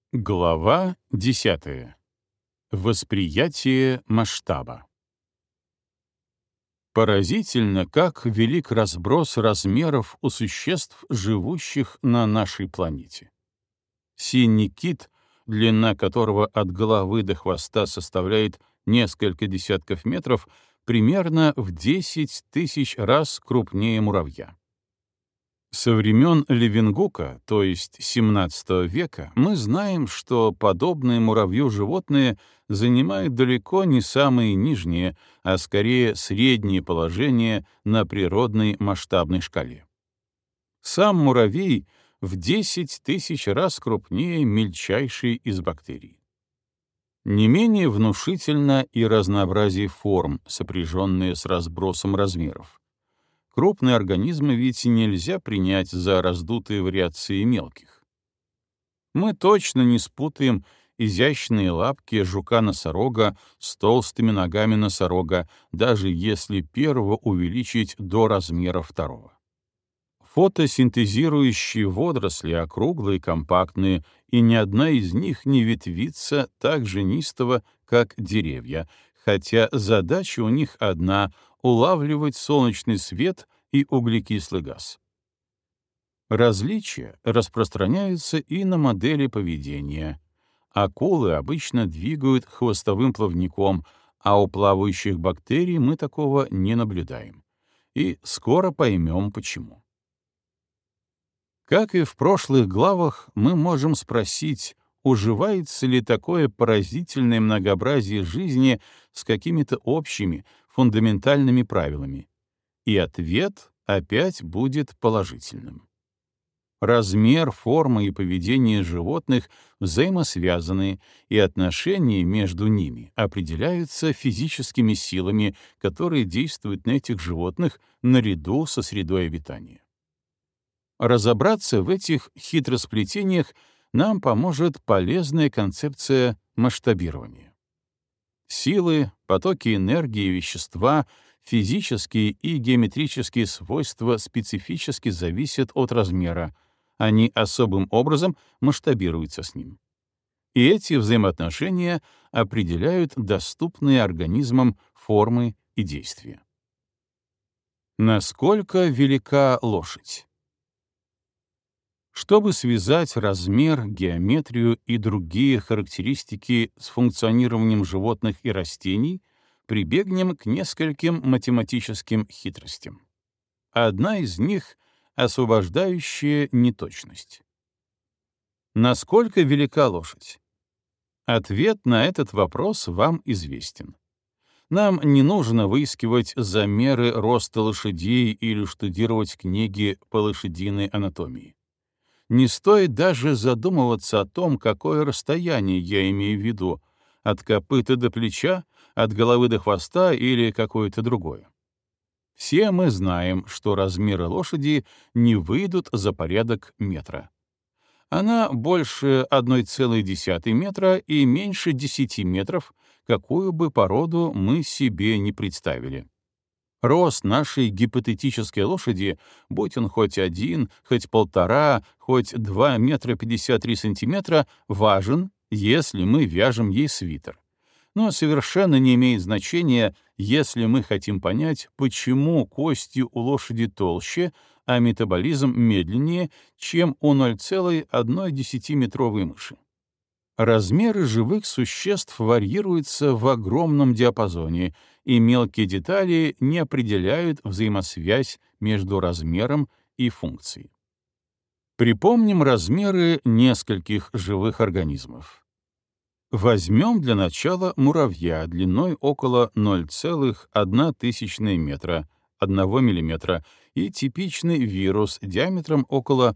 Глава 10. Восприятие масштаба. Поразительно, как велик разброс размеров у существ, живущих на нашей планете. Синий кит, длина которого от головы до хвоста составляет несколько десятков метров, примерно в 10 тысяч раз крупнее муравья. Со времен Левенгука, то есть XVII века, мы знаем, что подобные муравью животные занимают далеко не самые нижние, а скорее средние положения на природной масштабной шкале. Сам муравей в 10 тысяч раз крупнее мельчайшей из бактерий. Не менее внушительно и разнообразие форм, сопряженные с разбросом размеров. Крупные организмы ведь нельзя принять за раздутые вариации мелких. Мы точно не спутаем изящные лапки жука-носорога с толстыми ногами носорога, даже если первого увеличить до размера второго. Фотосинтезирующие водоросли округлые, компактные, и ни одна из них не ветвится так же неистово, как деревья, хотя задача у них одна — улавливать солнечный свет и углекислый газ. Различия распространяются и на модели поведения. Акулы обычно двигают хвостовым плавником, а у плавающих бактерий мы такого не наблюдаем. И скоро поймем, почему. Как и в прошлых главах, мы можем спросить, уживается ли такое поразительное многообразие жизни с какими-то общими, фундаментальными правилами. И ответ опять будет положительным. Размер, форма и поведение животных взаимосвязаны, и отношения между ними определяются физическими силами, которые действуют на этих животных наряду со средой обитания. Разобраться в этих хитросплетениях нам поможет полезная концепция масштабирования. Силы, потоки энергии и вещества, физические и геометрические свойства специфически зависят от размера, они особым образом масштабируются с ним. И эти взаимоотношения определяют доступные организмам формы и действия. Насколько велика лошадь? Чтобы связать размер, геометрию и другие характеристики с функционированием животных и растений, прибегнем к нескольким математическим хитростям. Одна из них — освобождающая неточность. Насколько велика лошадь? Ответ на этот вопрос вам известен. Нам не нужно выискивать замеры роста лошадей или штудировать книги по лошадиной анатомии. Не стоит даже задумываться о том, какое расстояние я имею в виду — от копыта до плеча, от головы до хвоста или какое-то другое. Все мы знаем, что размеры лошади не выйдут за порядок метра. Она больше 1,1 метра и меньше 10 метров, какую бы породу мы себе не представили. Рост нашей гипотетической лошади, будь он хоть 1, хоть 1,5, хоть 2 метра 53 сантиметра, важен, если мы вяжем ей свитер. Но совершенно не имеет значения, если мы хотим понять, почему кости у лошади толще, а метаболизм медленнее, чем у 0,1-метровой мыши. Размеры живых существ варьируются в огромном диапазоне, и мелкие детали не определяют взаимосвязь между размером и функцией. Припомним размеры нескольких живых организмов. Возьмем для начала муравья длиной около 0,1 метра, 1 мм, и типичный вирус диаметром около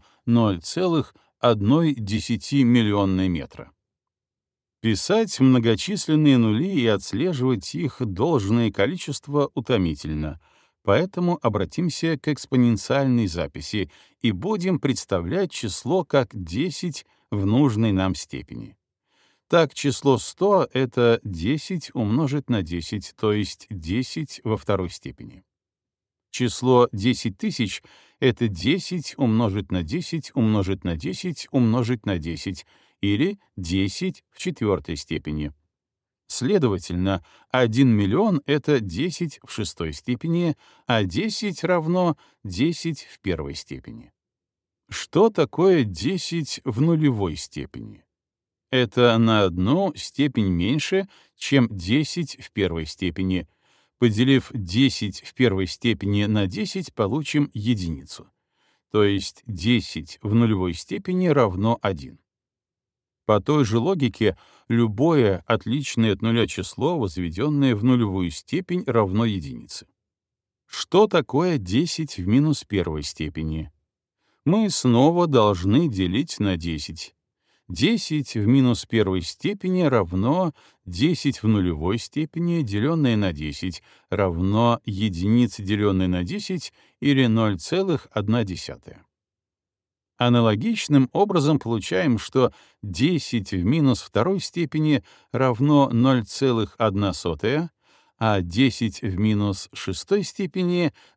0,1 миллионной метра. Писать многочисленные нули и отслеживать их должное количество утомительно, поэтому обратимся к экспоненциальной записи и будем представлять число как 10 в нужной нам степени. Так, число 100 — это 10 умножить на 10, то есть 10 во второй степени. Число 10 тысяч — это 10 умножить на 10 умножить на 10 умножить на 10, или 10 в четвертой степени. Следовательно, 1 миллион — это 10 в шестой степени, а 10 равно 10 в первой степени. Что такое 10 в нулевой степени? Это на одну степень меньше, чем 10 в первой степени. Поделив 10 в первой степени на 10, получим единицу. То есть 10 в нулевой степени равно 1. По той же логике, любое отличное от нуля число, возведенное в нулевую степень, равно единице. Что такое 10 в минус первой степени? Мы снова должны делить на 10. 10 в минус первой степени равно 10 в нулевой степени, деленное на 10, равно единице, деленной на 10, или 0,1. Аналогичным образом получаем, что 10 в минус второй степени равно 0,1, а 10 в минус шестой степени —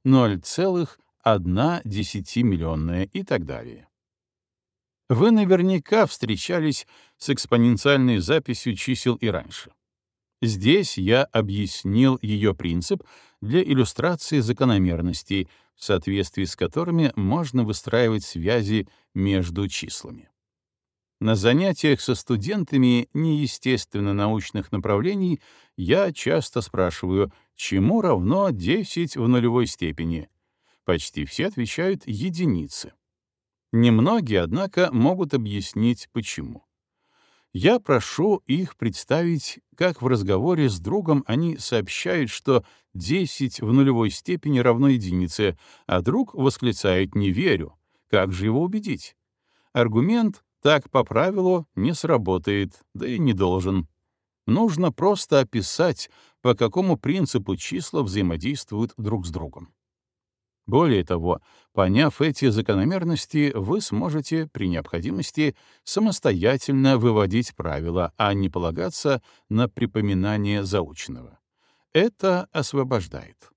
0,1 и так далее. Вы наверняка встречались с экспоненциальной записью чисел и раньше. Здесь я объяснил ее принцип для иллюстрации закономерностей, в соответствии с которыми можно выстраивать связи между числами. На занятиях со студентами неестественно-научных направлений я часто спрашиваю, чему равно 10 в нулевой степени. Почти все отвечают единице. Немногие, однако, могут объяснить, почему. Я прошу их представить, как в разговоре с другом они сообщают, что 10 в нулевой степени равно единице, а друг восклицает «не верю». Как же его убедить? Аргумент «так по правилу» не сработает, да и не должен. Нужно просто описать, по какому принципу числа взаимодействуют друг с другом. Более того, поняв эти закономерности, вы сможете при необходимости самостоятельно выводить правила, а не полагаться на припоминание заученного. Это освобождает.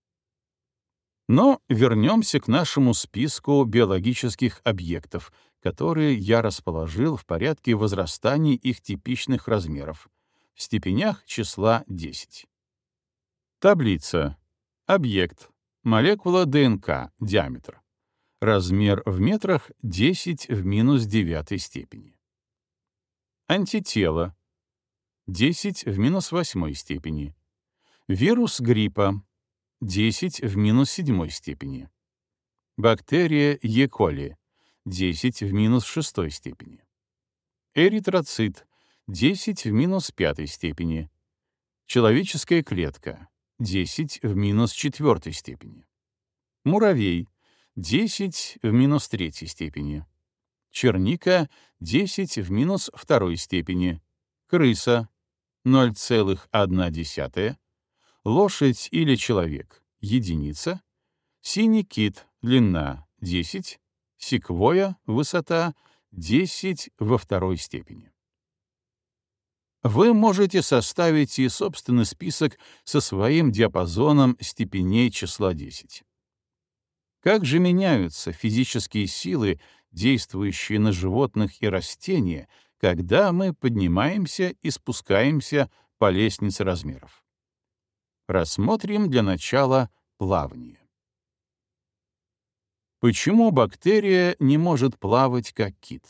Но вернемся к нашему списку биологических объектов, которые я расположил в порядке возрастания их типичных размеров, в степенях числа 10. Таблица. Объект. Молекула ДНК, диаметр. Размер в метрах 10 в минус девятой степени. Антитело 10 в минус восьмой степени. Вирус гриппа 10 в минус седьмой степени. Бактерия Е. коли 10 в минус шестой степени. Эритроцит 10 в минус пятой степени. Человеческая клетка 10 в минус четвертой степени. Муравей — 10 в минус третьей степени. Черника — 10 в минус второй степени. Крыса — 0,1. Лошадь или человек — единица. Синий кит — длина — 10. Секвойя — высота — 10 во второй степени. Вы можете составить и собственный список со своим диапазоном степеней числа 10. Как же меняются физические силы, действующие на животных и растения, когда мы поднимаемся и спускаемся по лестнице размеров? Рассмотрим для начала плавание. Почему бактерия не может плавать, как кит?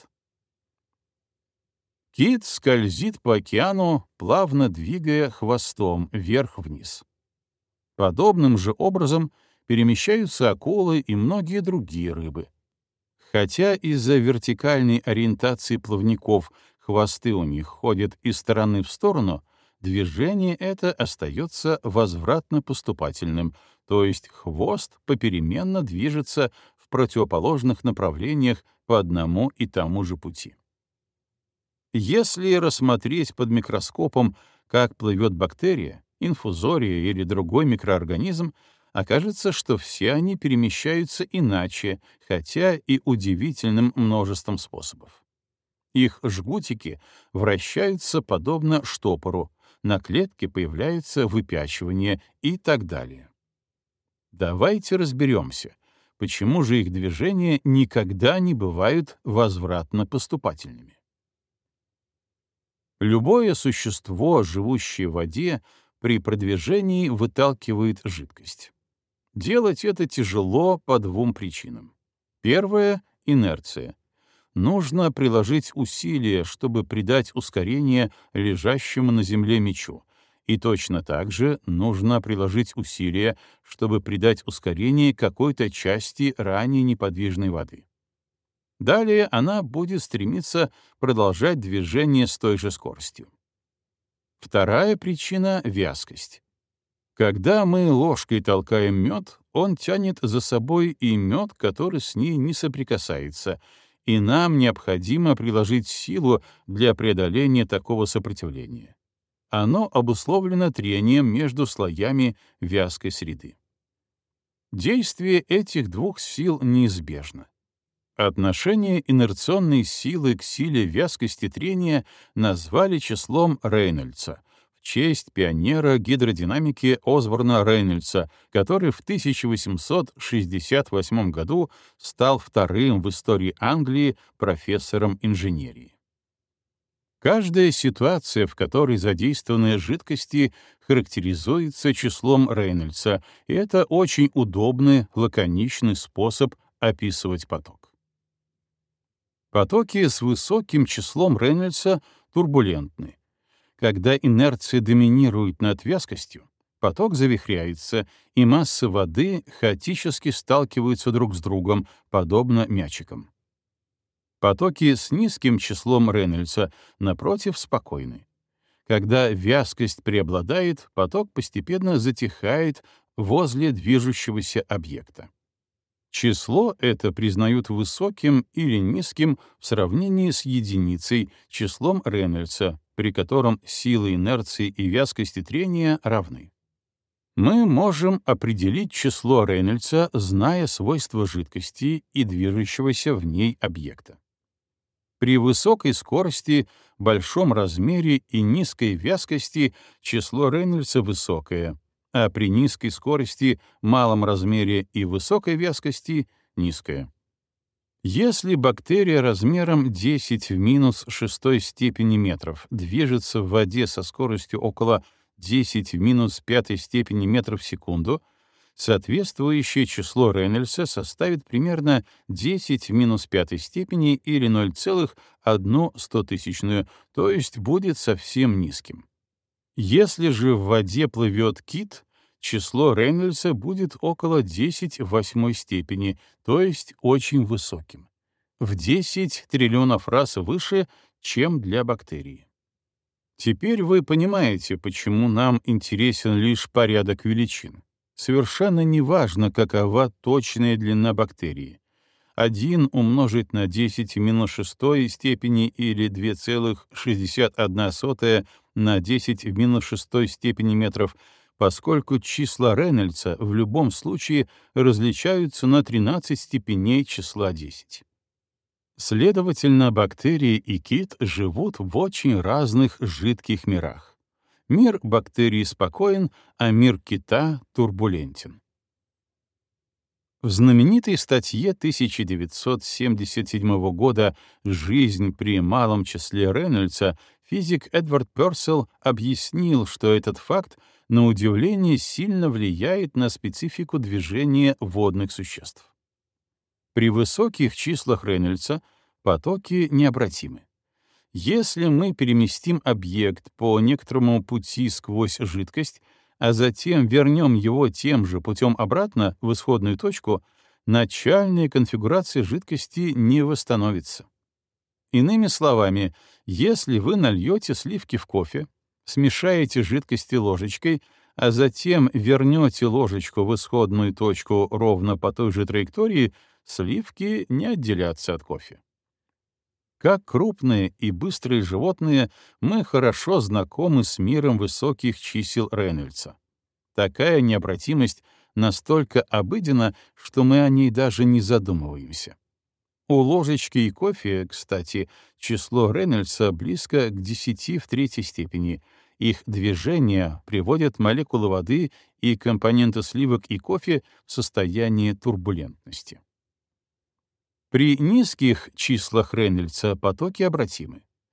Кит скользит по океану, плавно двигая хвостом вверх-вниз. Подобным же образом перемещаются акулы и многие другие рыбы. Хотя из-за вертикальной ориентации плавников хвосты у них ходят из стороны в сторону, движение это остается возвратно-поступательным, то есть хвост попеременно движется в противоположных направлениях по одному и тому же пути. Если рассмотреть под микроскопом, как плывет бактерия, инфузория или другой микроорганизм, окажется, что все они перемещаются иначе, хотя и удивительным множеством способов. Их жгутики вращаются подобно штопору, на клетке появляется выпячивание и так далее. Давайте разберемся, почему же их движения никогда не бывают возвратно-поступательными. Любое существо, живущее в воде, при продвижении выталкивает жидкость. Делать это тяжело по двум причинам. Первая — инерция. Нужно приложить усилия, чтобы придать ускорение лежащему на земле мячу, и точно так же нужно приложить усилия, чтобы придать ускорение какой-то части ранее неподвижной воды. Далее она будет стремиться продолжать движение с той же скоростью. Вторая причина — вязкость. Когда мы ложкой толкаем мед, он тянет за собой и мед, который с ней не соприкасается, и нам необходимо приложить силу для преодоления такого сопротивления. Оно обусловлено трением между слоями вязкой среды. Действие этих двух сил неизбежно. Отношение инерционной силы к силе вязкости трения назвали числом Рейнольдса в честь пионера гидродинамики Осборна Рейнольдса, который в 1868 году стал вторым в истории Англии профессором инженерии. Каждая ситуация, в которой задействованы жидкости, характеризуется числом Рейнольдса, и это очень удобный, лаконичный способ описывать поток. Потоки с высоким числом Рейнольдса турбулентны. Когда инерция доминирует над вязкостью, поток завихряется, и массы воды хаотически сталкиваются друг с другом, подобно мячикам. Потоки с низким числом Рейнольдса, напротив, спокойны. Когда вязкость преобладает, поток постепенно затихает возле движущегося объекта. Число это признают высоким или низким в сравнении с единицей, числом Рейнольдса, при котором силы инерции и вязкости трения равны. Мы можем определить число Рейнольдса, зная свойства жидкости и движущегося в ней объекта. При высокой скорости, большом размере и низкой вязкости число Рейнольдса высокое, а при низкой скорости, малом размере и высокой вязкости — низкое. Если бактерия размером 10 в минус шестой степени метров движется в воде со скоростью около 10 в минус пятой степени метров в секунду, соответствующее число Рейнольдса составит примерно 10 в минус пятой степени или 0,01, то есть будет совсем низким. Если же в воде плывет кит, число Рейнольдса будет около 10 в восьмой степени, то есть очень высоким, в 10 триллионов раз выше, чем для бактерии. Теперь вы понимаете, почему нам интересен лишь порядок величин. Совершенно неважно, какова точная длина бактерии. 1 умножить на 10 в минус шестой степени или 2,61 на 10 в минус шестой степени метров, поскольку числа Рейнольдса в любом случае различаются на 13 степеней числа 10. Следовательно, бактерии и кит живут в очень разных жидких мирах. Мир бактерий спокоен, а мир кита турбулентен. В знаменитой статье 1977 года «Жизнь при малом числе Рейнольдса» физик Эдвард Пёрселл объяснил, что этот факт, на удивление, сильно влияет на специфику движения водных существ. При высоких числах Рейнольдса потоки необратимы. Если мы переместим объект по некоторому пути сквозь жидкость, а затем вернем его тем же путем обратно в исходную точку, начальная конфигурация жидкости не восстановится. Иными словами, если вы нальете сливки в кофе, смешаете жидкости ложечкой, а затем вернете ложечку в исходную точку ровно по той же траектории, сливки не отделятся от кофе. Как крупные и быстрые животные, мы хорошо знакомы с миром высоких чисел Рейнольдса. Такая необратимость настолько обыденна, что мы о ней даже не задумываемся. У ложечки и кофе, кстати, число Рейнольдса близко к 10 в третьей степени. Их движения приводят молекулы воды и компоненты сливок и кофе в состояние турбулентности. При низких числах Рейнольдса потоки обратимы.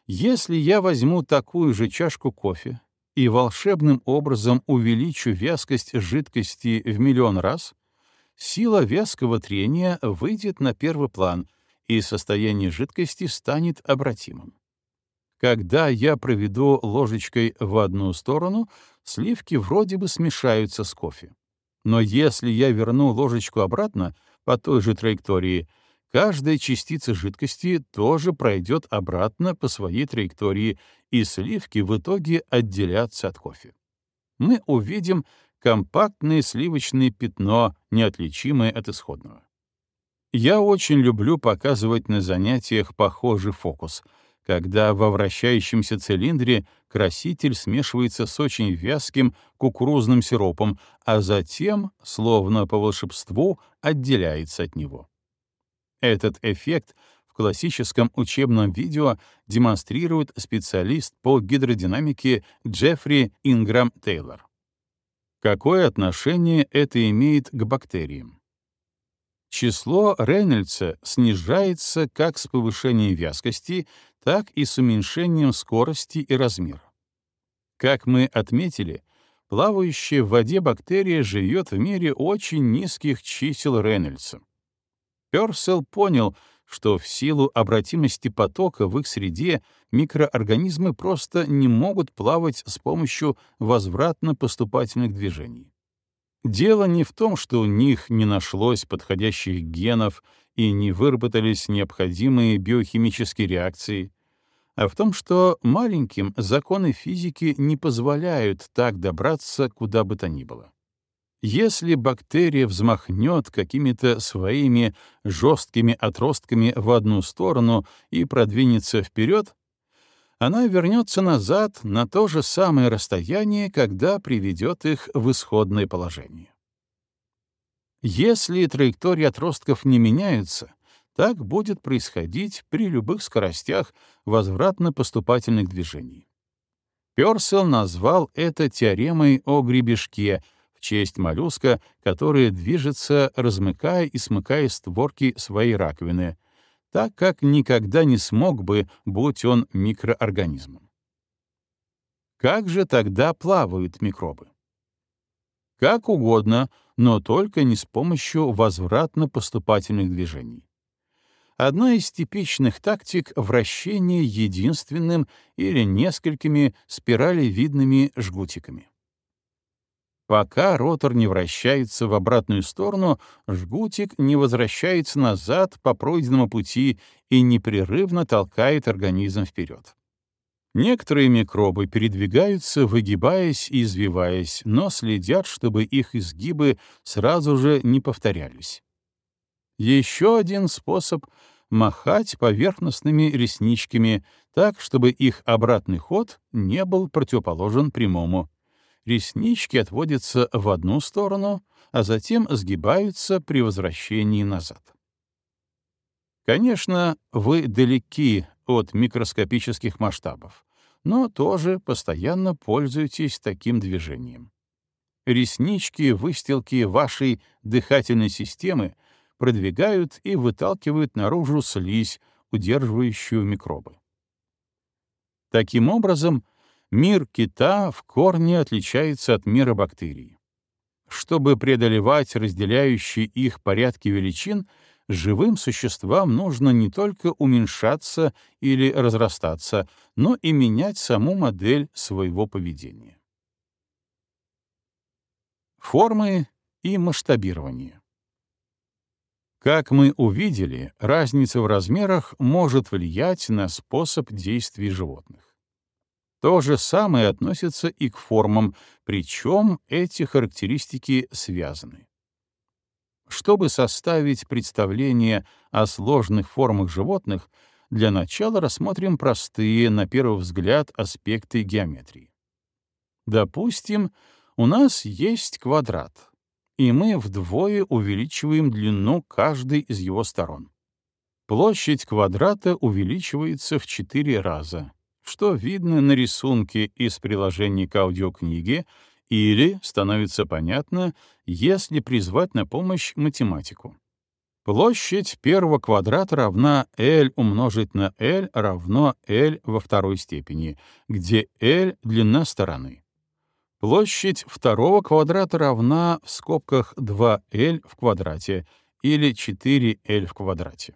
Если я возьму такую же чашку кофе и волшебным образом увеличу вязкость жидкости в миллион раз, сила вязкого трения выйдет на первый план, и состояние жидкости станет обратимым. Когда я проведу ложечкой в одну сторону, сливки вроде бы смешаются с кофе. Но если я верну ложечку обратно по той же траектории, каждая частица жидкости тоже пройдет обратно по своей траектории, и сливки в итоге отделятся от кофе. Мы увидим компактное сливочное пятно, неотличимое от исходного. Я очень люблю показывать на занятиях похожий фокус, когда во вращающемся цилиндре краситель смешивается с очень вязким кукурузным сиропом, а затем, словно по волшебству, отделяется от него. Этот эффект в классическом учебном видео демонстрирует специалист по гидродинамике Джеффри Инграм Тейлор. Какое отношение это имеет к бактериям? Число Рейнольдса снижается как с повышением вязкости, так и с уменьшением скорости и размера. Как мы отметили, плавающая в воде бактерия живет в мире очень низких чисел Рейнольдса. Пёрселл понял, что в силу обратимости потока в их среде микроорганизмы просто не могут плавать с помощью возвратно-поступательных движений. Дело не в том, что у них не нашлось подходящих генов и не выработались необходимые биохимические реакции, а в том, что маленьким законы физики не позволяют так добраться куда бы то ни было. Если бактерия взмахнет какими-то своими жесткими отростками в одну сторону и продвинется вперед, она вернется назад на то же самое расстояние, когда приведет их в исходное положение. Если траектории отростков не меняются, так будет происходить при любых скоростях возвратно-поступательных движений. Пёрселл назвал это теоремой о гребешке в честь моллюска, который движется, размыкая и смыкая створки своей раковины, так как никогда не смог бы, будь он микроорганизмом. Как же тогда плавают микробы? Как угодно, но только не с помощью возвратно-поступательных движений. Одна из типичных тактик — вращение единственным или несколькими спиралевидными жгутиками. Пока ротор не вращается в обратную сторону, жгутик не возвращается назад по пройденному пути и непрерывно толкает организм вперед. Некоторые микробы передвигаются, выгибаясь и извиваясь, но следят, чтобы их изгибы сразу же не повторялись. Еще один способ — махать поверхностными ресничками так, чтобы их обратный ход не был противоположен прямому. Реснички отводятся в одну сторону, а затем сгибаются при возвращении назад. Конечно, вы далеки от микроскопических масштабов, но тоже постоянно пользуетесь таким движением. Реснички, выстилки вашей дыхательной системы продвигают и выталкивают наружу слизь, удерживающую микробы. Таким образом, мир кита в корне отличается от мира бактерий. Чтобы преодолевать разделяющие их порядки величин, живым существам нужно не только уменьшаться или разрастаться, но и менять саму модель своего поведения. Формы и масштабирование. Как мы увидели, разница в размерах может влиять на способ действий животных. То же самое относится и к формам, причем эти характеристики связаны. Чтобы составить представление о сложных формах животных, для начала рассмотрим простые, на первый взгляд, аспекты геометрии. Допустим, у нас есть квадрат, и мы вдвое увеличиваем длину каждой из его сторон. Площадь квадрата увеличивается в 4 раза, что видно на рисунке из приложения к аудиокниге, или становится понятно, если призвать на помощь математику. Площадь первого квадрата равна L умножить на L равно L во второй степени, где L — длина стороны. Площадь второго квадрата равна в скобках 2L в квадрате или 4L в квадрате.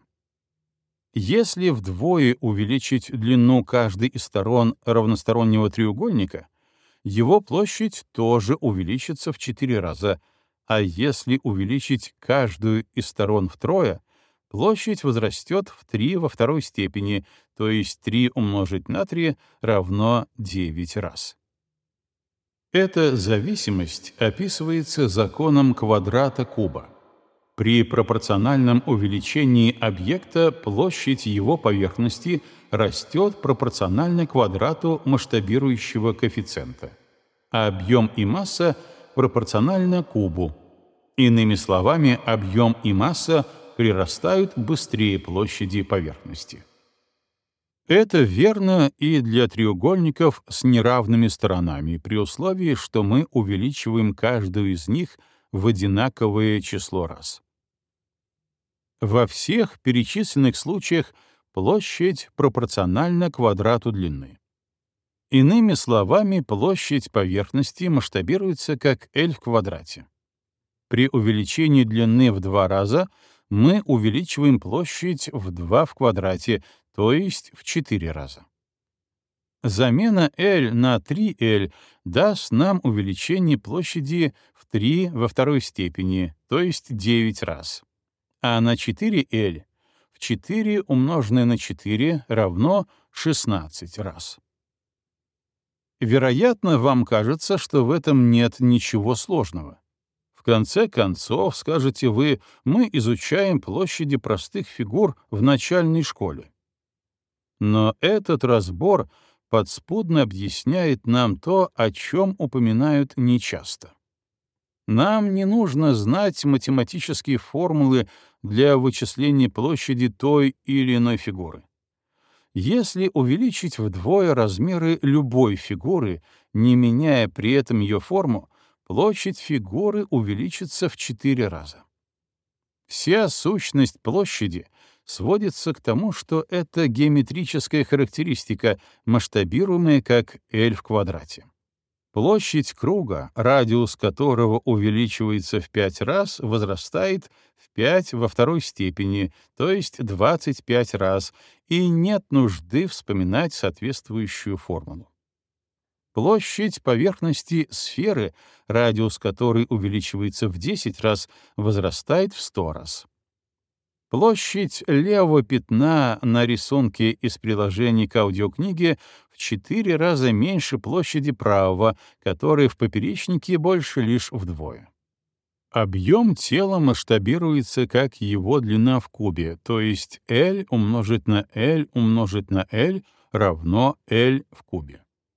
Если вдвое увеличить длину каждой из сторон равностороннего треугольника, его площадь тоже увеличится в 4 раза, а если увеличить каждую из сторон втрое, площадь возрастет в 3 во второй степени, то есть 3 умножить на 3 равно 9 раз. Эта зависимость описывается законом квадрата куба. При пропорциональном увеличении объекта площадь его поверхности растет пропорционально квадрату масштабирующего коэффициента, а объем и масса пропорционально кубу. Иными словами, объем и масса прирастают быстрее площади поверхности. Это верно и для треугольников с неравными сторонами, при условии, что мы увеличиваем каждую из них в одинаковое число раз. Во всех перечисленных случаях площадь пропорциональна квадрату длины. Иными словами, площадь поверхности масштабируется как L в квадрате. При увеличении длины в 2 раза мы увеличиваем площадь в 2 в квадрате, то есть в 4 раза. Замена L на 3L даст нам увеличение площади в 3 во второй степени, то есть 9 раз. А на 4L в 4 умноженное на 4 равно 16 раз. Вероятно, вам кажется, что в этом нет ничего сложного. В конце концов, скажете вы, мы изучаем площади простых фигур в начальной школе. Но этот разбор подспудно объясняет нам то, о чем упоминают нечасто. Нам не нужно знать математические формулы для вычисления площади той или иной фигуры. Если увеличить вдвое размеры любой фигуры, не меняя при этом ее форму, площадь фигуры увеличится в 4 раза. Вся сущность площади сводится к тому, что это геометрическая характеристика, масштабируемая как L в квадрате. Площадь круга, радиус которого увеличивается в 5 раз, возрастает в 5 во второй степени, то есть 25 раз, и нет нужды вспоминать соответствующую формулу. Площадь поверхности сферы, радиус которой увеличивается в 10 раз, возрастает в 100 раз. Площадь левого пятна на рисунке из приложения к аудиокниге в 4 раза меньше площади правого, которая в поперечнике больше лишь вдвое. Объем тела масштабируется как его длина в кубе, то есть L умножить на L умножить на L равно L в кубе.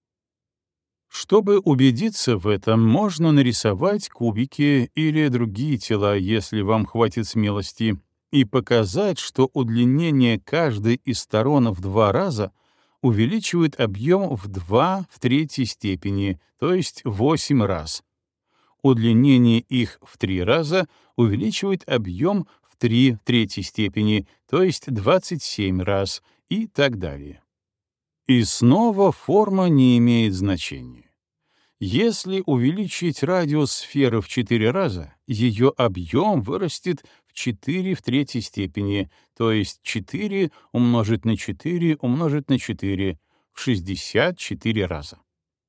Чтобы убедиться в этом, можно нарисовать кубики или другие тела, если вам хватит смелости, и показать, что удлинение каждой из сторон в 2 раза увеличивает объем в 2 в третьей степени, то есть 8 раз. Удлинение их в 3 раза увеличивает объем в 3 в третьей степени, то есть 27 раз, и так далее. И снова форма не имеет значения. Если увеличить радиус сферы в 4 раза, ее объем вырастет в 4 в третьей степени, то есть 4 умножить на 4 умножить на 4 в 64 раза.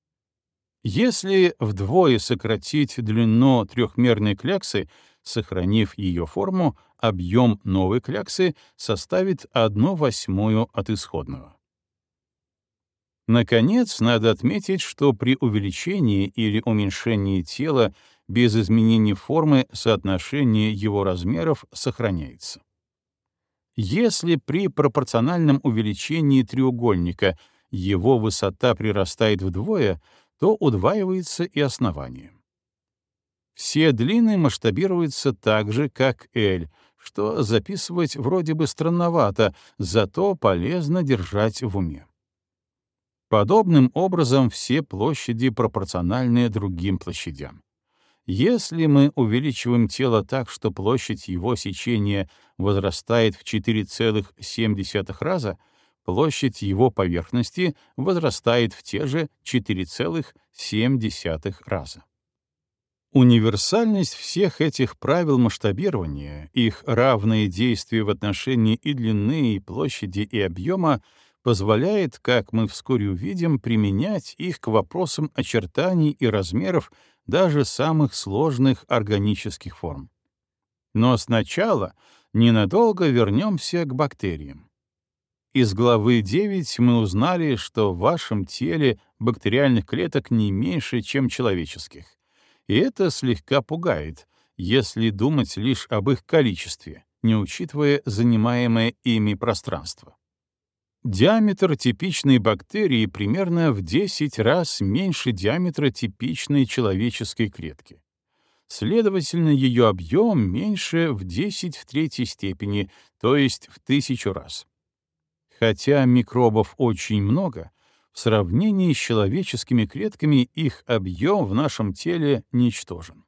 Если вдвое сократить длину трехмерной кляксы, сохранив ее форму, объем новой кляксы составит 1/8 от исходного. Наконец, надо отметить, что при увеличении или уменьшении тела без изменения формы соотношение его размеров сохраняется. Если при пропорциональном увеличении треугольника его высота прирастает вдвое, то удваивается и основание. Все длины масштабируются так же, как L, что записывать вроде бы странновато, зато полезно держать в уме. Подобным образом все площади пропорциональны другим площадям. Если мы увеличиваем тело так, что площадь его сечения возрастает в 4,7 раза, площадь его поверхности возрастает в те же 4,7 раза. Универсальность всех этих правил масштабирования, их равные действия в отношении и длины, и площади, и объема позволяет, как мы вскоре увидим, применять их к вопросам очертаний и размеров даже самых сложных органических форм. Но сначала ненадолго вернемся к бактериям. Из главы 9 мы узнали, что в вашем теле бактериальных клеток не меньше, чем человеческих. И это слегка пугает, если думать лишь об их количестве, не учитывая занимаемое ими пространство. Диаметр типичной бактерии примерно в 10 раз меньше диаметра типичной человеческой клетки. Следовательно, ее объем меньше в 10 в третьей степени, то есть в 1000 раз. Хотя микробов очень много, в сравнении с человеческими клетками их объем в нашем теле ничтожен.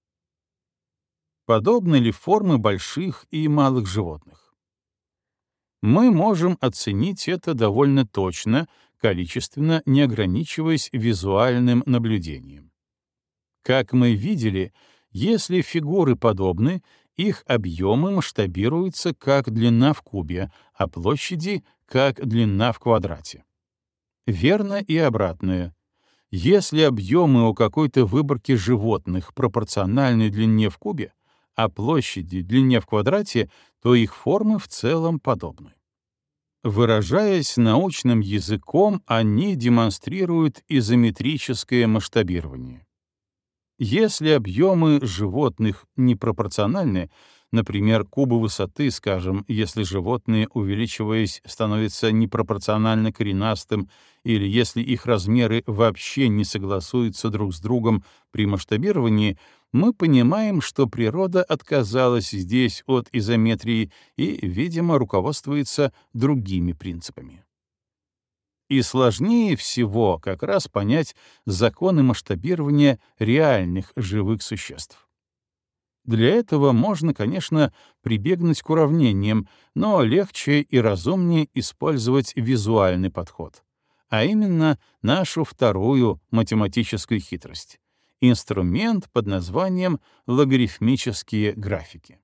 Подобны ли формы больших и малых животных? Мы можем оценить это довольно точно, количественно не ограничиваясь визуальным наблюдением. Как мы видели, если фигуры подобны, их объемы масштабируются как длина в кубе, а площади — как длина в квадрате. Верно и обратное. Если объемы у какой-то выборки животных пропорциональны длине в кубе, а площади — длине в квадрате, то их формы в целом подобны. Выражаясь научным языком, они демонстрируют изометрическое масштабирование. Если объемы животных непропорциональны, например, кубы высоты, скажем, если животное, увеличиваясь, становится непропорционально коренастым, или если их размеры вообще не согласуются друг с другом при масштабировании, мы понимаем, что природа отказалась здесь от изометрии и, видимо, руководствуется другими принципами. И сложнее всего как раз понять законы масштабирования реальных живых существ. Для этого можно, конечно, прибегнуть к уравнениям, но легче и разумнее использовать визуальный подход, а именно нашу вторую математическую хитрость — инструмент под названием логарифмические графики.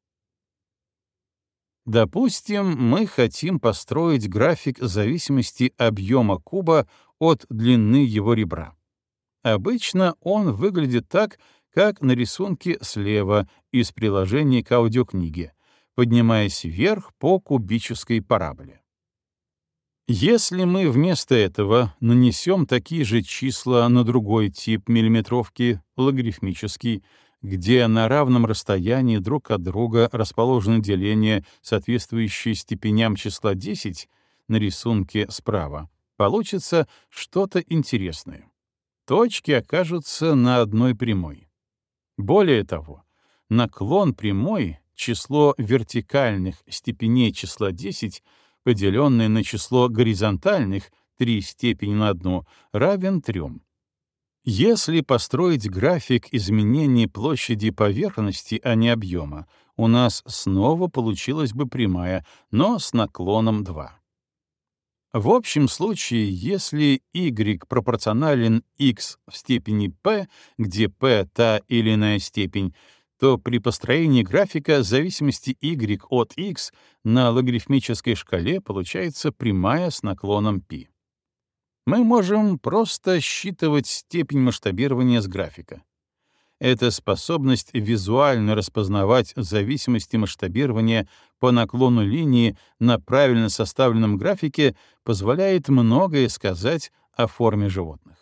Допустим, мы хотим построить график зависимости объема куба от длины его ребра. Обычно он выглядит так, как на рисунке слева из приложения к аудиокниге, поднимаясь вверх по кубической параболе. Если мы вместо этого нанесем такие же числа на другой тип миллиметровки, логарифмический, где на равном расстоянии друг от друга расположены деления, соответствующие степеням числа 10, на рисунке справа, получится что-то интересное. Точки окажутся на одной прямой. Более того, наклон прямой, число вертикальных степеней числа 10, поделенное на число горизонтальных, 3 степени на одну, равен 3. Если построить график изменения площади поверхности, а не объема, у нас снова получилась бы прямая, но с наклоном 2. В общем случае, если y пропорционален x в степени p, где p — та или иная степень, то при построении графика зависимости y от x на логарифмической шкале получается прямая с наклоном π. Мы можем просто считывать степень масштабирования с графика. Эта способность визуально распознавать зависимости масштабирования по наклону линии на правильно составленном графике позволяет многое сказать о форме животных.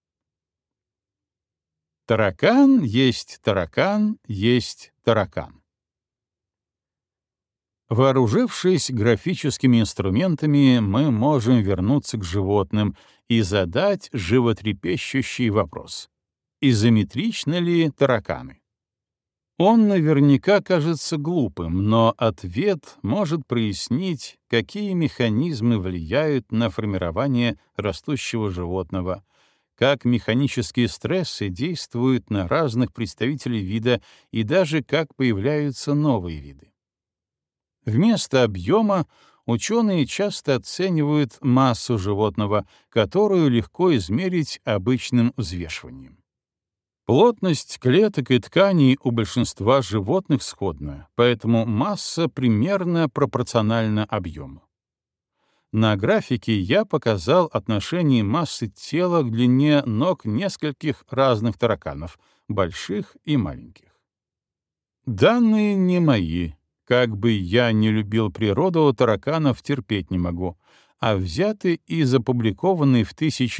Таракан есть таракан есть таракан. Вооружившись графическими инструментами, мы можем вернуться к животным и задать животрепещущий вопрос: изометричны ли тараканы? Он наверняка кажется глупым, но ответ может прояснить, какие механизмы влияют на формирование растущего животного, как механические стрессы действуют на разных представителей вида и даже как появляются новые виды. Вместо объема ученые часто оценивают массу животного, которую легко измерить обычным взвешиванием. Плотность клеток и тканей у большинства животных сходна, поэтому масса примерно пропорциональна объему. На графике я показал отношение массы тела к длине ног нескольких разных тараканов, больших и маленьких. Данные не мои. Как бы я не любил природу, тараканов терпеть не могу, а взяты из опубликованной в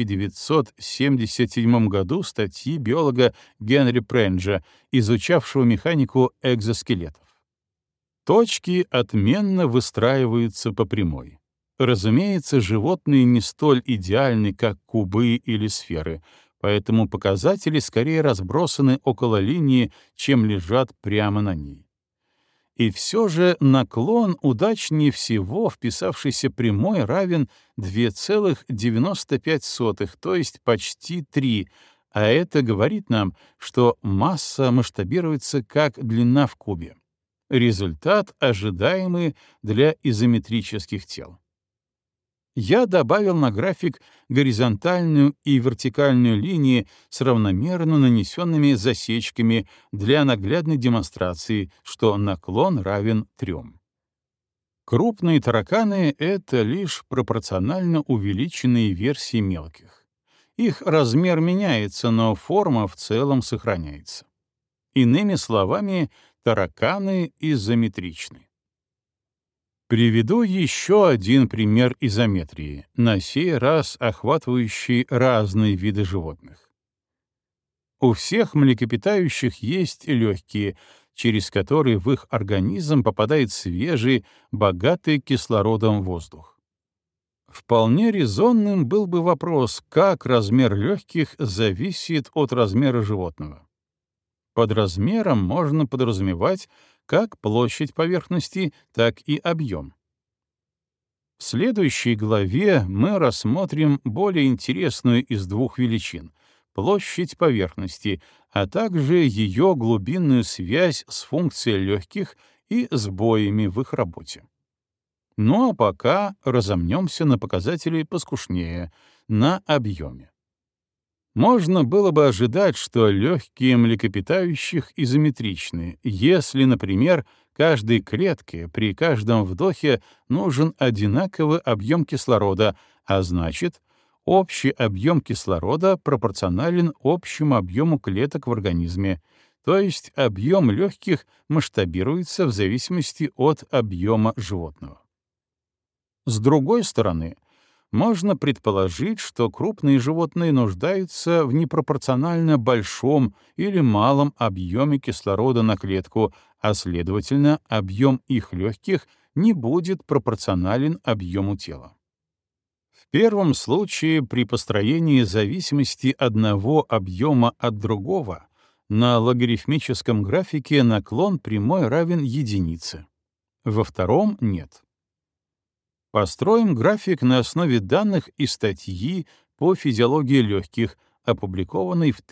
1977 году статьи биолога Генри Пренджа, изучавшего механику экзоскелетов. Точки отменно выстраиваются по прямой. Разумеется, животные не столь идеальны, как кубы или сферы, поэтому показатели скорее разбросаны около линии, чем лежат прямо на ней. И все же наклон удачнее всего вписавшийся прямой равен 2,95, то есть почти 3, а это говорит нам, что масса масштабируется как длина в кубе. Результат ожидаемый для изометрических тел. Я добавил на график горизонтальную и вертикальную линии с равномерно нанесенными засечками для наглядной демонстрации, что наклон равен 3. Крупные тараканы — это лишь пропорционально увеличенные версии мелких. Их размер меняется, но форма в целом сохраняется. Иными словами, тараканы изометричны. Приведу еще один пример изометрии, на сей раз охватывающий разные виды животных. У всех млекопитающих есть легкие, через которые в их организм попадает свежий, богатый кислородом воздух. Вполне резонным был бы вопрос, как размер легких зависит от размера животного. Под размером можно подразумевать как площадь поверхности, так и объем. В следующей главе мы рассмотрим более интересную из двух величин — площадь поверхности, а также ее глубинную связь с функцией легких и сбоями в их работе. Ну а пока разомнемся на показатели поскушнее, на объеме. Можно было бы ожидать, что легкие млекопитающих изометричны, если, например, каждой клетке при каждом вдохе нужен одинаковый объем кислорода, а значит, общий объем кислорода пропорционален общему объему клеток в организме, то есть объем легких масштабируется в зависимости от объема животного. С другой стороны, можно предположить, что крупные животные нуждаются в непропорционально большом или малом объеме кислорода на клетку, а, следовательно, объем их легких не будет пропорционален объему тела. В первом случае при построении зависимости одного объема от другого на логарифмическом графике наклон прямой равен единице. Во втором — нет. Построим график на основе данных из статьи по физиологии легких, опубликованной в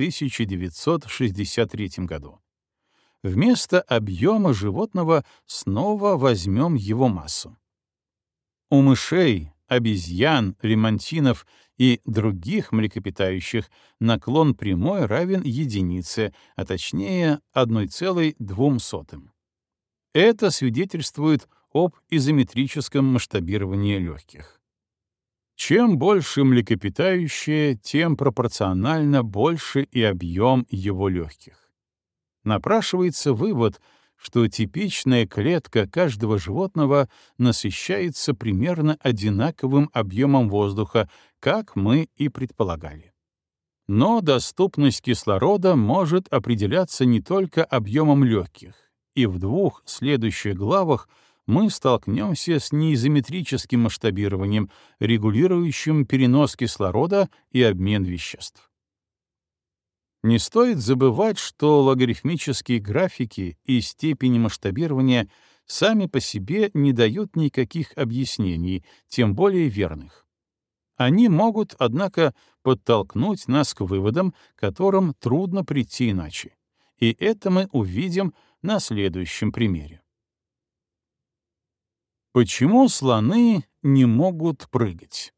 1963 году. Вместо объема животного снова возьмем его массу. У мышей, обезьян, лемантинов и других млекопитающих наклон прямой равен единице, а точнее 1,02. Это свидетельствует об изометрическом масштабировании легких. Чем больше млекопитающее, тем пропорционально больше и объем его легких. Напрашивается вывод, что типичная клетка каждого животного насыщается примерно одинаковым объемом воздуха, как мы и предполагали. Но доступность кислорода может определяться не только объемом легких, и в двух следующих главах мы столкнемся с неизометрическим масштабированием, регулирующим перенос кислорода и обмен веществ. Не стоит забывать, что логарифмические графики и степени масштабирования сами по себе не дают никаких объяснений, тем более верных. Они могут, однако, подтолкнуть нас к выводам, к которым трудно прийти иначе. И это мы увидим на следующем примере. Почему слоны не могут прыгать?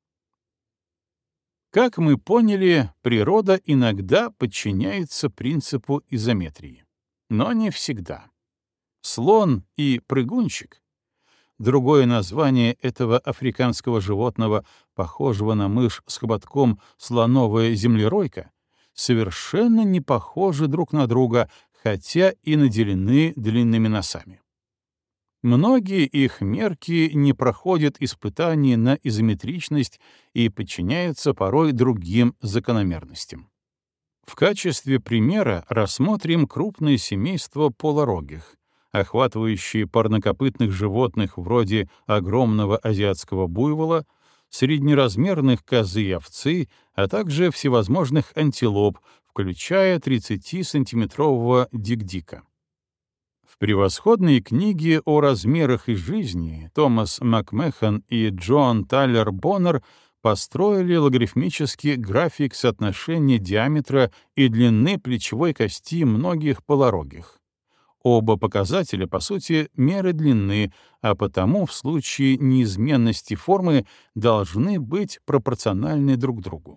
Как мы поняли, природа иногда подчиняется принципу изометрии, но не всегда. Слон и прыгунчик — другое название этого африканского животного, похожего на мышь с хоботком слоновая землеройка — совершенно не похожи друг на друга, хотя и наделены длинными носами. Многие их мерки не проходят испытаний на изометричность и подчиняются порой другим закономерностям. В качестве примера рассмотрим крупное семейство полорогих, охватывающие парнокопытных животных вроде огромного азиатского буйвола, среднеразмерных козы и овцы, а также всевозможных антилоп, включая 30-сантиметрового дик-дика. В превосходной книге о размерах и жизни Томас Макмехан и Джон Тайлер Боннер построили логарифмический график соотношения диаметра и длины плечевой кости многих полорогих. Оба показателя, по сути, меры длины, а потому в случае неизменности формы должны быть пропорциональны друг другу.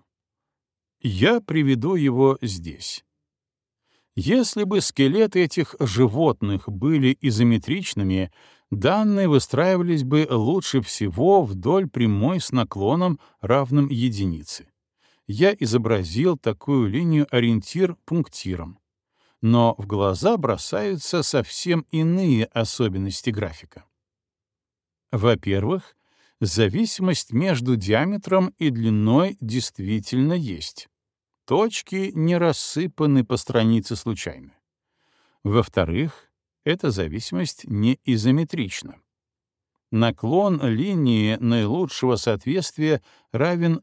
Я приведу его здесь. Если бы скелеты этих животных были изометричными, данные выстраивались бы лучше всего вдоль прямой с наклоном, равным единице. Я изобразил такую линию-ориентир пунктиром. Но в глаза бросаются совсем иные особенности графика. Во-первых, зависимость между диаметром и длиной действительно есть. Точки не рассыпаны по странице случайно. Во-вторых, эта зависимость не изометрична. Наклон линии наилучшего соответствия равен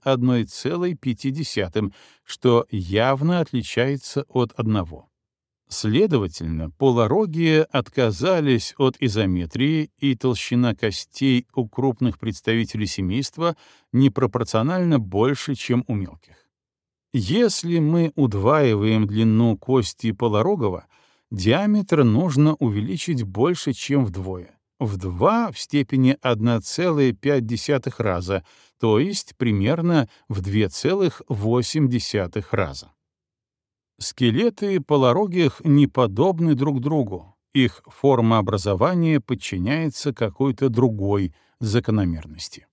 1,5, что явно отличается от 1. Следовательно, полорогие отказались от изометрии, и толщина костей у крупных представителей семейства непропорционально больше, чем у мелких. Если мы удваиваем длину кости полорогого, диаметр нужно увеличить больше, чем вдвое. В 2 в степени 1,5 раза, то есть примерно в 2,8 раза. Скелеты полорогих не подобны друг другу, их формообразование подчиняется какой-то другой закономерности.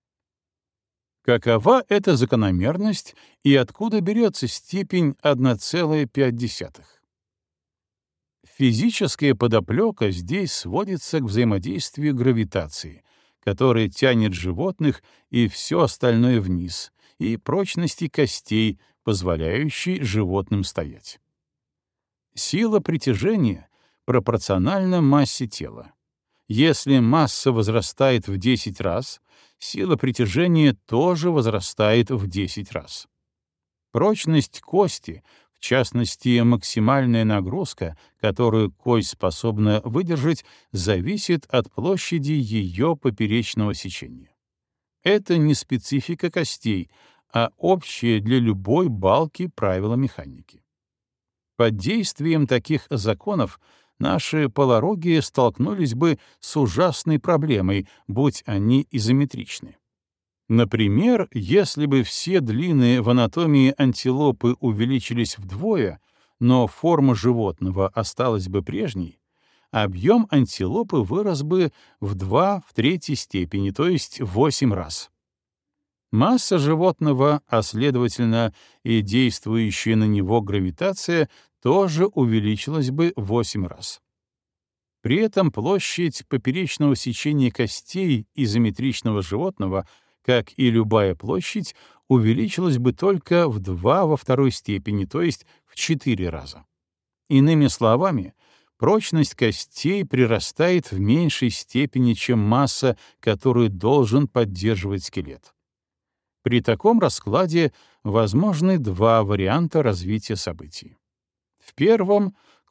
Какова эта закономерность и откуда берется степень 1,5? Физическая подоплека здесь сводится к взаимодействию гравитации, которая тянет животных и все остальное вниз, и прочности костей, позволяющей животным стоять. Сила притяжения пропорциональна массе тела. Если масса возрастает в 10 раз, сила притяжения тоже возрастает в 10 раз. Прочность кости, в частности, максимальная нагрузка, которую кость способна выдержать, зависит от площади ее поперечного сечения. Это не специфика костей, а общее для любой балки правило механики. Под действием таких законов наши полорогие столкнулись бы с ужасной проблемой, будь они изометричны. Например, если бы все длины в анатомии антилопы увеличились вдвое, но форма животного осталась бы прежней, объем антилопы вырос бы в 2 в третьей степени, то есть в 8 раз. Масса животного, а следовательно и действующая на него гравитация, тоже увеличилась бы в 8 раз. При этом площадь поперечного сечения костей изометричного животного, как и любая площадь, увеличилась бы только в 2 во второй степени, то есть в 4 раза. Иными словами, прочность костей прирастает в меньшей степени, чем масса, которую должен поддерживать скелет. При таком раскладе возможны 2 варианта развития событий. В первом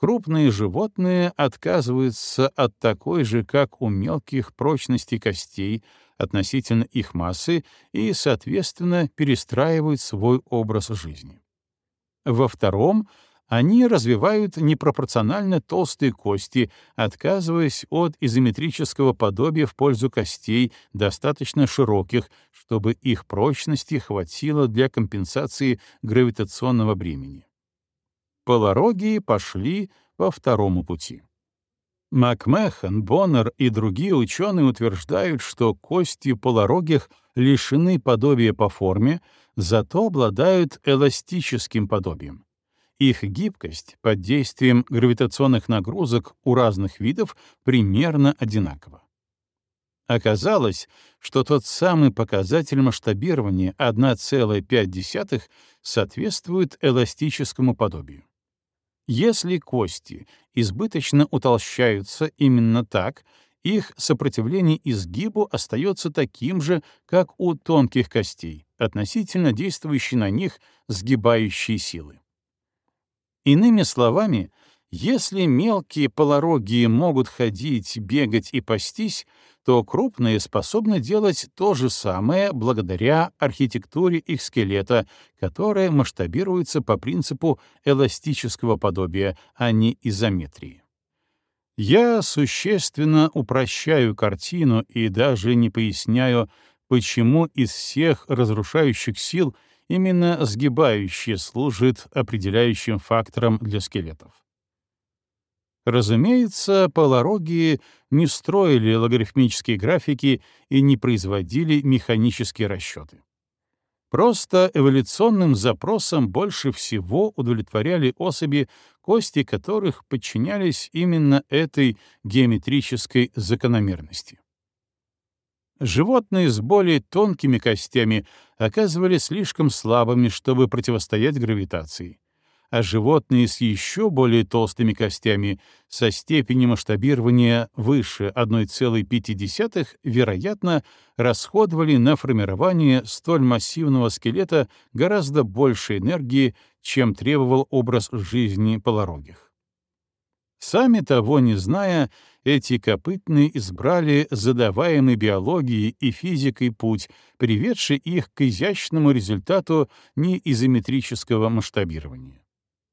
Крупные животные отказываются от такой же, как у мелких, прочности костей относительно их массы и, соответственно, перестраивают свой образ жизни. Во втором они развивают непропорционально толстые кости, отказываясь от изометрического подобия в пользу костей, достаточно широких, чтобы их прочности хватило для компенсации гравитационного бремени. Полорогие пошли по второму пути. Макмехан, Боннер и другие ученые утверждают, что кости полорогих лишены подобия по форме, зато обладают эластическим подобием. Их гибкость под действием гравитационных нагрузок у разных видов примерно одинакова. Оказалось, что тот самый показатель масштабирования 1,5 соответствует эластическому подобию. Если кости избыточно утолщаются именно так, их сопротивление изгибу остается таким же, как у тонких костей, относительно действующей на них сгибающей силы. Иными словами, если мелкие полорогие могут ходить, бегать и пастись, то крупные способны делать то же самое благодаря архитектуре их скелета, которая масштабируется по принципу эластического подобия, а не изометрии. Я существенно упрощаю картину и даже не поясняю, почему из всех разрушающих сил именно сгибающие служит определяющим фактором для скелетов. Разумеется, полорогие не строили логарифмические графики и не производили механические расчеты. Просто эволюционным запросам больше всего удовлетворяли особи, кости которых подчинялись именно этой геометрической закономерности. Животные с более тонкими костями оказывались слишком слабыми, чтобы противостоять гравитации, а животные с еще более толстыми костями со степенью масштабирования выше 1,5, вероятно, расходовали на формирование столь массивного скелета гораздо больше энергии, чем требовал образ жизни полорогих. Сами того не зная, эти копытные избрали задаваемый биологией и физикой путь, приведший их к изящному результату неизометрического масштабирования.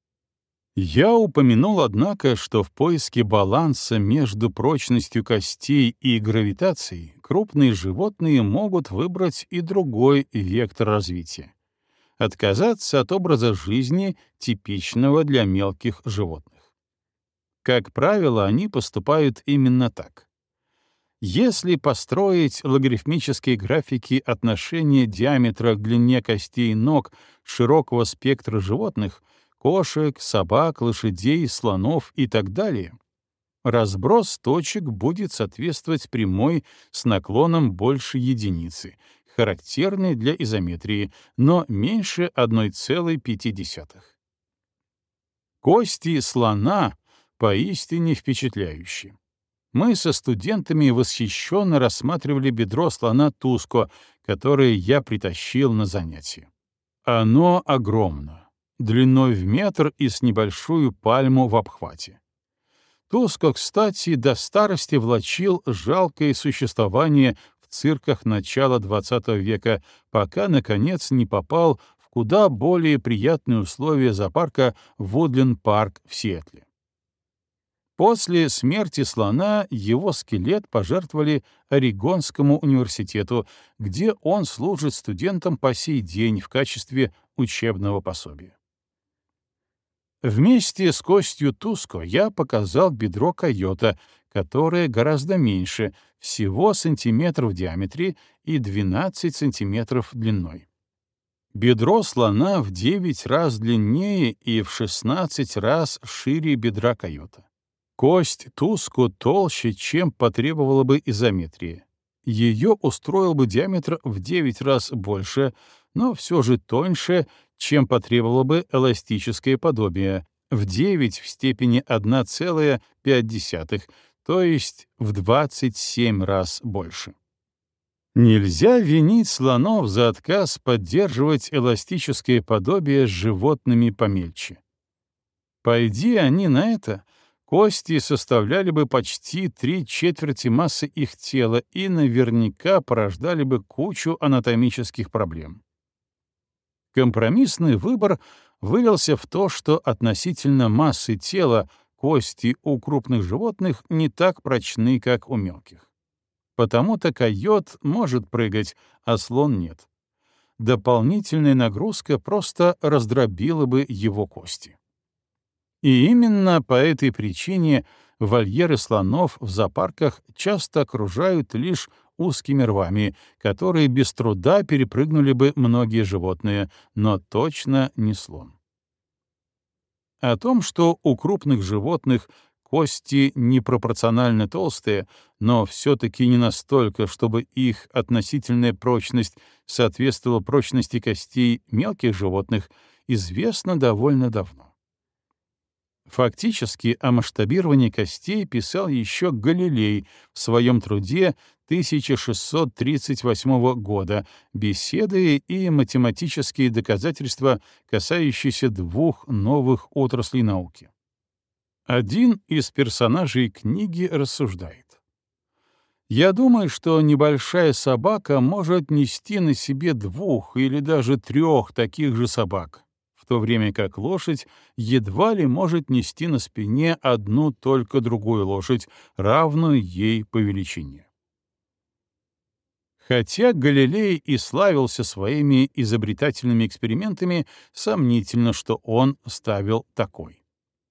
Я упомянул, однако, что в поиске баланса между прочностью костей и гравитацией крупные животные могут выбрать и другой вектор развития — отказаться от образа жизни, типичного для мелких животных. Как правило, они поступают именно так. Если построить логарифмические графики отношения диаметра к длине костей ног широкого спектра животных — кошек, собак, лошадей, слонов и так далее — разброс точек будет соответствовать прямой с наклоном больше единицы, характерной для изометрии, но меньше 1,5. Кости слона поистине впечатляющие. Мы со студентами восхищенно рассматривали бедро слона Туско, которое я притащил на занятие. Оно огромно, длиной в метр и с небольшую пальму в обхвате. Туско, кстати, до старости влачил жалкое существование в цирках начала XX века, пока, наконец, не попал в куда более приятные условия зоопарка Вудленд-парк в Сиэтле. После смерти слона его скелет пожертвовали Орегонскому университету, где он служит студентам по сей день в качестве учебного пособия. Вместе с костью Туско я показал бедро койота, которое гораздо меньше, всего сантиметр в диаметре и 12 сантиметров длиной. Бедро слона в 9 раз длиннее и в 16 раз шире бедра койота. Кость Туско толще, чем потребовала бы изометрия. Ее устроил бы диаметр в 9 раз больше, но все же тоньше, чем потребовало бы эластическое подобие, в 9 в степени 1,5, то есть в 27 раз больше. Нельзя винить слонов за отказ поддерживать эластическое подобие с животными помельче. Пойди они на это, кости составляли бы почти 3/4 массы их тела и наверняка порождали бы кучу анатомических проблем. Компромиссный выбор вылился в то, что относительно массы тела кости у крупных животных не так прочны, как у мелких. Потому-то койот может прыгать, а слон нет. Дополнительная нагрузка просто раздробила бы его кости. И именно по этой причине вольеры слонов в зоопарках часто окружают лишь узкими рвами, которые без труда перепрыгнули бы многие животные, но точно не слон. О том, что у крупных животных кости непропорционально толстые, но все-таки не настолько, чтобы их относительная прочность соответствовала прочности костей мелких животных, известно довольно давно. Фактически о масштабировании костей писал еще Галилей в своем труде 1638 года «Беседы и математические доказательства, касающиеся двух новых отраслей науки». Один из персонажей книги рассуждает. «Я думаю, что небольшая собака может нести на себе 2 или даже 3 таких же собак, в то время как лошадь едва ли может нести на спине одну только другую лошадь, равную ей по величине». Хотя Галилей и славился своими изобретательными экспериментами, сомнительно, что он ставил такой.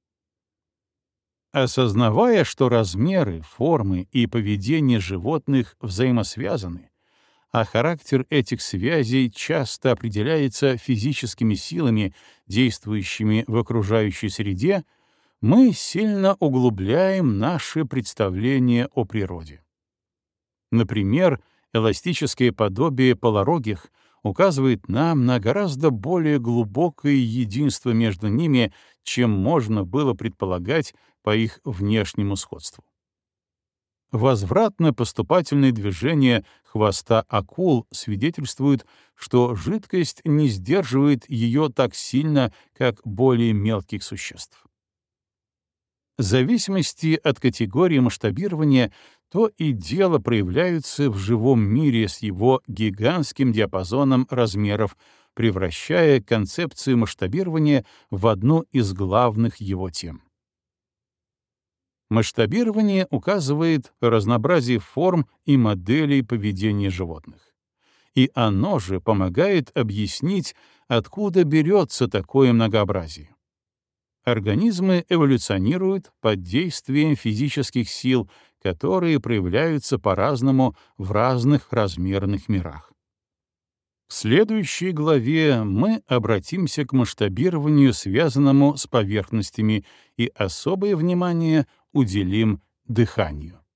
Осознавая, что размеры, формы и поведение животных взаимосвязаны, а характер этих связей часто определяется физическими силами, действующими в окружающей среде, мы сильно углубляем наше представление о природе. Например, эластическое подобие полорогих указывает нам на гораздо более глубокое единство между ними, чем можно было предполагать по их внешнему сходству. Возвратно-поступательные движения хвоста акул свидетельствуют, что жидкость не сдерживает ее так сильно, как более мелких существ. В зависимости от категории масштабирования то и дело проявляются в живом мире с его гигантским диапазоном размеров, превращая концепцию масштабирования в одну из главных его тем. Масштабирование указывает разнообразие форм и моделей поведения животных. И оно же помогает объяснить, откуда берется такое многообразие. Организмы эволюционируют под действием физических сил, которые проявляются по-разному в разных размерных мирах. В следующей главе мы обратимся к масштабированию, связанному с поверхностями, и особое внимание уделим дыханию.